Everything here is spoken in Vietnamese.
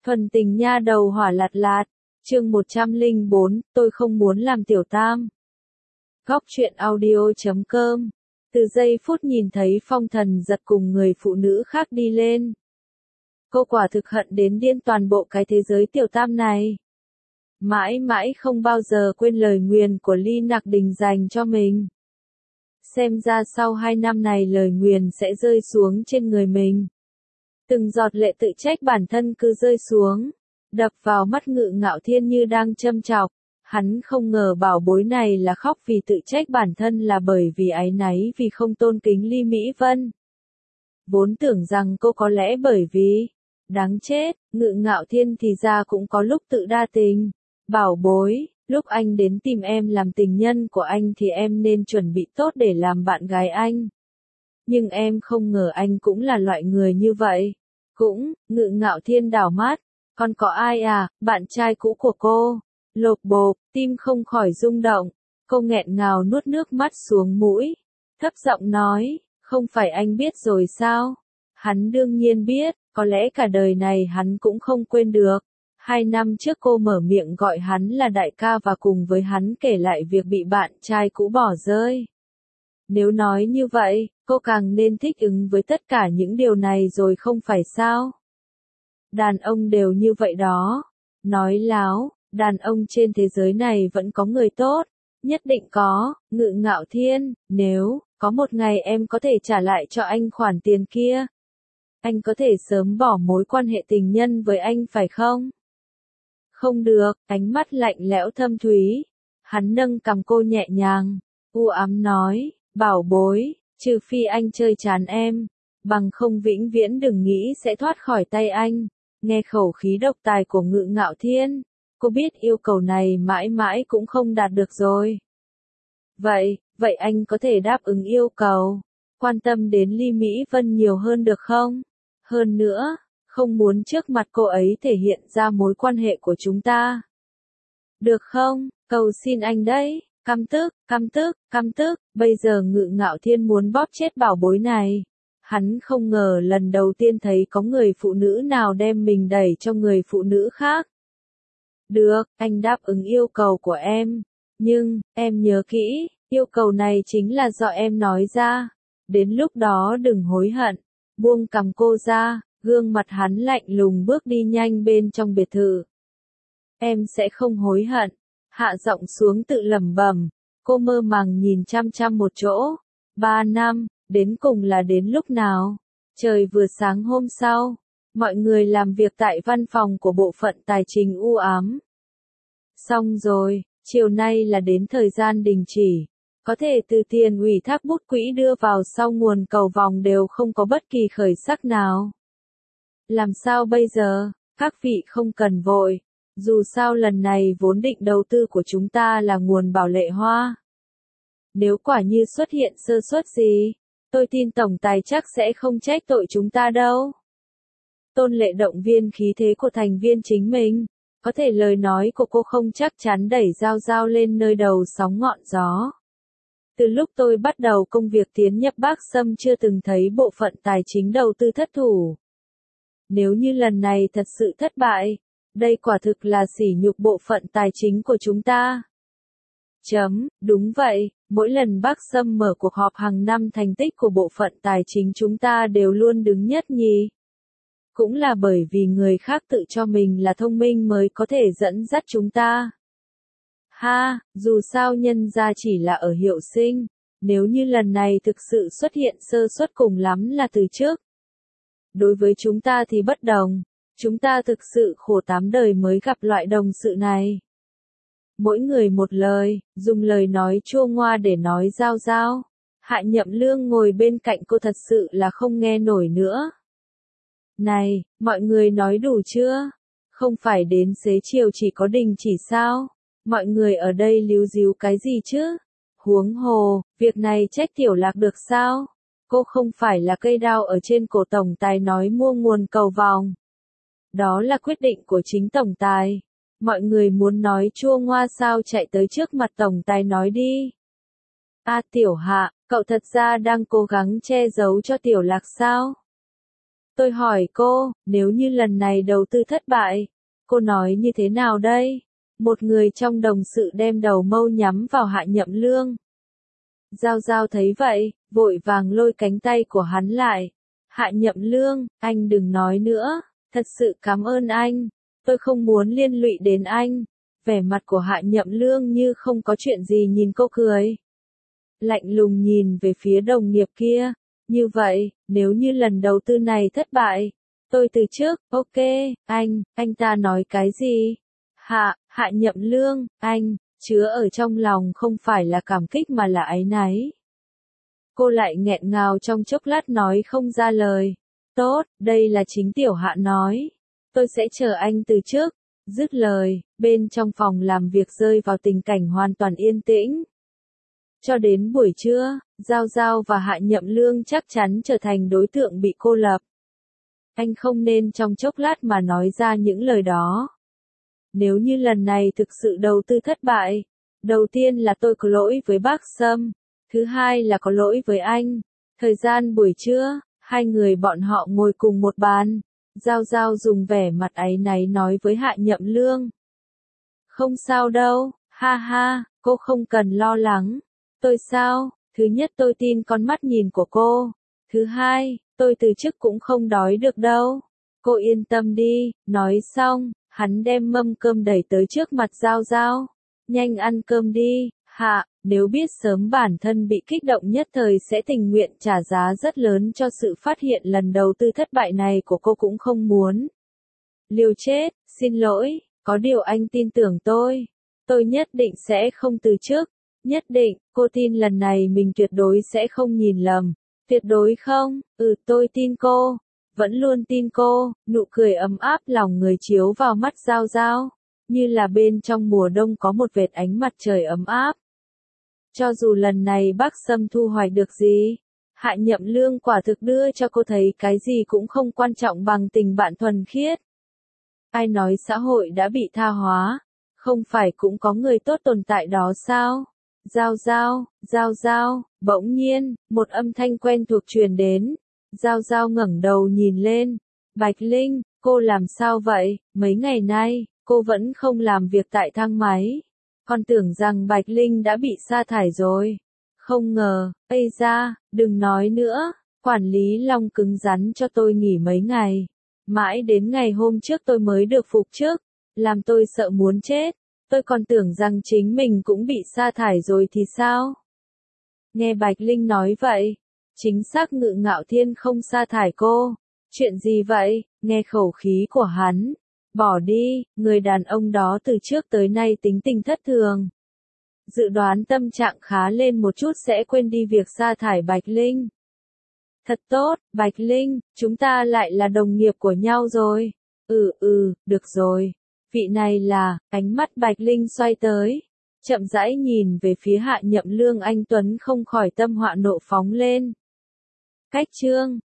Thuần tình nha đầu hỏa lạt lạt, chương 104, tôi không muốn làm tiểu tam. Góc truyện audio.com. Từ giây phút nhìn thấy Phong Thần Giật cùng người phụ nữ khác đi lên, cô quả thực hận đến điên toàn bộ cái thế giới tiểu tam này. Mãi mãi không bao giờ quên lời nguyền của Ly Nặc Đình dành cho mình. Xem ra sau 2 năm này lời nguyền sẽ rơi xuống trên người mình. Từng giọt lệ tự trách bản thân cứ rơi xuống, đập vào mắt Ngự Ngạo Thiên như đang châm chọc. Hắn không ngờ bảo bối này là khóc vì tự trách bản thân là bởi vì áy náy vì không tôn kính Ly Mỹ Vân. Vốn tưởng rằng cô có lẽ bởi vì, đáng chết, Ngự Ngạo Thiên thì ra cũng có lúc tự đa tình. Bảo bối, lúc anh đến tìm em làm tình nhân của anh thì em nên chuẩn bị tốt để làm bạn gái anh. Nhưng em không ngờ anh cũng là loại người như vậy. Ngự Ngạo Thiên đảo mắt, còn có ai à, bạn trai cũ của cô. Lộp bộp, tim không khỏi rung động. Cô nghẹn ngào nuốt nước mắt xuống mũi. Thấp giọng nói, không phải anh biết rồi sao? Hắn đương nhiên biết, có lẽ cả đời này hắn cũng không quên được. 2 năm trước cô mở miệng gọi hắn là đại ca và cùng với hắn kể lại việc bị bạn trai cũ bỏ rơi. Nếu nói như vậy, cô càng nên thích ứng với tất cả những điều này rồi không phải sao? Đàn ông đều như vậy đó. Nói láo, đàn ông trên thế giới này vẫn có người tốt. Nhất định có, Ngự Ngạo Thiên, nếu có một ngày em có thể trả lại cho anh khoản tiền kia, anh có thể sớm bỏ mối quan hệ tình nhân với anh phải không? Không được, ánh mắt lạnh lẽo thâm thúy. Hắn nâng cằm cô nhẹ nhàng, u ám nói, bảo bối, trừ phi anh chơi chán em, bằng không vĩnh viễn đừng nghĩ sẽ thoát khỏi tay anh. Nghe khẩu khí độc tài của Ngự Ngạo Thiên, cô biết yêu cầu này mãi mãi cũng không đạt được rồi. Vậy anh có thể đáp ứng yêu cầu, quan tâm đến Ly Mỹ Vân nhiều hơn được không? Hơn nữa, không muốn trước mặt cô ấy thể hiện ra mối quan hệ của chúng ta. Được không? Cầu xin anh đấy. Căm tức, bây giờ Ngự Ngạo Thiên muốn bóp chết bảo bối này. Hắn không ngờ lần đầu tiên thấy có người phụ nữ nào đem mình đẩy cho người phụ nữ khác. Được, anh đáp ứng yêu cầu của em. Nhưng, em nhớ kỹ, yêu cầu này chính là do em nói ra. Đến lúc đó đừng hối hận. Buông cằm cô ra, gương mặt hắn lạnh lùng bước đi nhanh bên trong biệt thự. Em sẽ không hối hận. Hạ giọng xuống tự lẩm bẩm. Cô mơ màng nhìn chăm chăm một chỗ. 3 năm, đến cùng là đến lúc nào? Trời vừa sáng hôm sau, mọi người làm việc tại văn phòng của bộ phận tài chính u ám. Xong rồi, chiều nay là đến thời gian đình chỉ. Có thể từ tiền ủy thác bút quỹ đưa vào sau nguồn cầu vòng đều không có bất kỳ khởi sắc nào. Làm sao bây giờ? Các vị không cần vội. Dù sao lần này vốn định đầu tư của chúng ta là nguồn bảo lệ hoa. Nếu quả như xuất hiện sơ suất gì, tôi tin tổng tài chắc sẽ không trách tội chúng ta đâu. Tôn Lệ động viên khí thế của thành viên chính mình. Có thể lời nói của cô không chắc chắn đẩy Giao Giao lên nơi đầu sóng ngọn gió. Từ lúc tôi bắt đầu công việc tiến nhập Bắc Sâm chưa từng thấy bộ phận tài chính đầu tư thất thủ. Nếu như lần này thật sự thất bại, đây quả thực là sỉ nhục bộ phận tài chính của chúng ta. Đúng vậy, mỗi lần Bắc Sâm mở cuộc họp hàng năm thành tích của bộ phận tài chính chúng ta đều luôn đứng nhất nhì. Cũng là bởi vì người khác tự cho mình là thông minh mới có thể dẫn dắt chúng ta. Dù sao nhân ra chỉ là ở hiệu sinh, nếu như lần này thực sự xuất hiện sơ suất cùng lắm là từ trước. Đối với chúng ta thì bất đồng, chúng ta thực sự khổ 8 đời mới gặp loại đồng sự này. Mỗi người một lời, dùng lời nói chua ngoa để nói Giao Giao. Hạ Nhậm Lương ngồi bên cạnh cô thật sự là không nghe nổi nữa. Này, mọi người nói đủ chưa? Không phải đến xế chiều chỉ có đình chỉ sao? Mọi người ở đây líu díu cái gì chứ? Huống hồ, việc này trách Tiểu Lạc được sao? Cô không phải là cây đao ở trên cổ tổng tài nói mua nguồn cầu vòng. Đó là quyết định của chính tổng tài. Mọi người muốn nói chua ngoa sao chạy tới trước mặt tổng tài nói đi. Tiểu Hạ, cậu thật ra đang cố gắng che giấu cho Tiểu Lạc sao? Tôi hỏi cô, nếu như lần này đầu tư thất bại, cô nói như thế nào đây? Một người trong đồng sự đem đầu mâu nhắm vào Hạ Nhậm Lương. Giao Giao thấy vậy, vội vàng lôi cánh tay của hắn lại. Hạ Nhậm Lương, anh đừng nói nữa, thật sự cảm ơn anh, tôi không muốn liên lụy đến anh. Vẻ mặt của Hạ Nhậm Lương như không có chuyện gì nhìn cô cười. Lạnh lùng nhìn về phía đồng nghiệp kia, như vậy, nếu như lần đầu tư này thất bại, tôi từ chức, ok, anh ta nói cái gì? Hạ Nhậm Lương, anh, chứa ở trong lòng không phải là cảm kích mà là áy náy. Cô lại nghẹn ngào trong chốc lát nói không ra lời. Tốt, đây là chính tiểu Hạ nói. Tôi sẽ chờ anh từ trước. Dứt lời, bên trong phòng làm việc rơi vào tình cảnh hoàn toàn yên tĩnh. Cho đến buổi trưa, Giao Giao và Hạ Nhậm Lương chắc chắn trở thành đối tượng bị cô lập. Anh không nên trong chốc lát mà nói ra những lời đó. Nếu như lần này thực sự đầu tư thất bại, đầu tiên là tôi có lỗi với bác Sâm, thứ hai là có lỗi với anh. Thời gian buổi trưa, hai người bọn họ ngồi cùng một bàn. Giao Giao dùng vẻ mặt áy náy nói với Hạ Nhậm Lương. Không sao đâu, ha ha, cô không cần lo lắng. Tôi sao? Thứ nhất tôi tin con mắt nhìn của cô. Thứ hai, tôi từ chức cũng không đói được đâu. Cô yên tâm đi, nói xong, hắn đem mâm cơm đẩy tới trước mặt Giao Giao. Nhanh ăn cơm đi, Hạ, nếu biết sớm bản thân bị kích động nhất thời sẽ tình nguyện trả giá rất lớn cho sự phát hiện lần đầu tư thất bại này của cô cũng không muốn. Liều chết, xin lỗi, có điều anh tin tưởng tôi nhất định sẽ không từ chức. Nhất định, cô tin lần này mình tuyệt đối sẽ không nhìn lầm. Tuyệt đối không, tôi tin cô. Vẫn luôn tin cô, nụ cười ấm áp lòng người chiếu vào mắt Giao Giao, như là bên trong mùa đông có một vệt ánh mặt trời ấm áp. Cho dù lần này bác Sâm thu hoạch được gì, Hạ Nhậm Lương quả thực đưa cho cô thấy cái gì cũng không quan trọng bằng tình bạn thuần khiết. Ai nói xã hội đã bị tha hóa, không phải cũng có người tốt tồn tại đó sao? Giao Giao, bỗng nhiên, một âm thanh quen thuộc truyền đến. Giao Giao ngẩng đầu nhìn lên. Bạch Linh, cô làm sao vậy? Mấy ngày nay, cô vẫn không làm việc tại thang máy. Con tưởng rằng Bạch Linh đã bị sa thải rồi. Không ngờ, ây da, đừng nói nữa. Quản lý Long cứng rắn cho tôi nghỉ mấy ngày. Mãi đến ngày hôm trước tôi mới được phục chức. Làm tôi sợ muốn chết. Tôi còn tưởng rằng chính mình cũng bị sa thải rồi thì sao? Nghe Bạch Linh nói vậy, chính xác Ngự Ngạo Thiên không sa thải cô. Chuyện gì vậy? Nghe khẩu khí của hắn. Bỏ đi, người đàn ông đó từ trước tới nay tính tình thất thường. Dự đoán tâm trạng khá lên một chút sẽ quên đi việc sa thải Bạch Linh. Thật tốt, Bạch Linh, chúng ta lại là đồng nghiệp của nhau rồi. Được rồi. Vị này là, ánh mắt Bạch Linh xoay tới. Chậm rãi nhìn về phía Hạ Nhậm Lương, anh Tuấn không khỏi tâm họa nộ phóng lên. Cách chương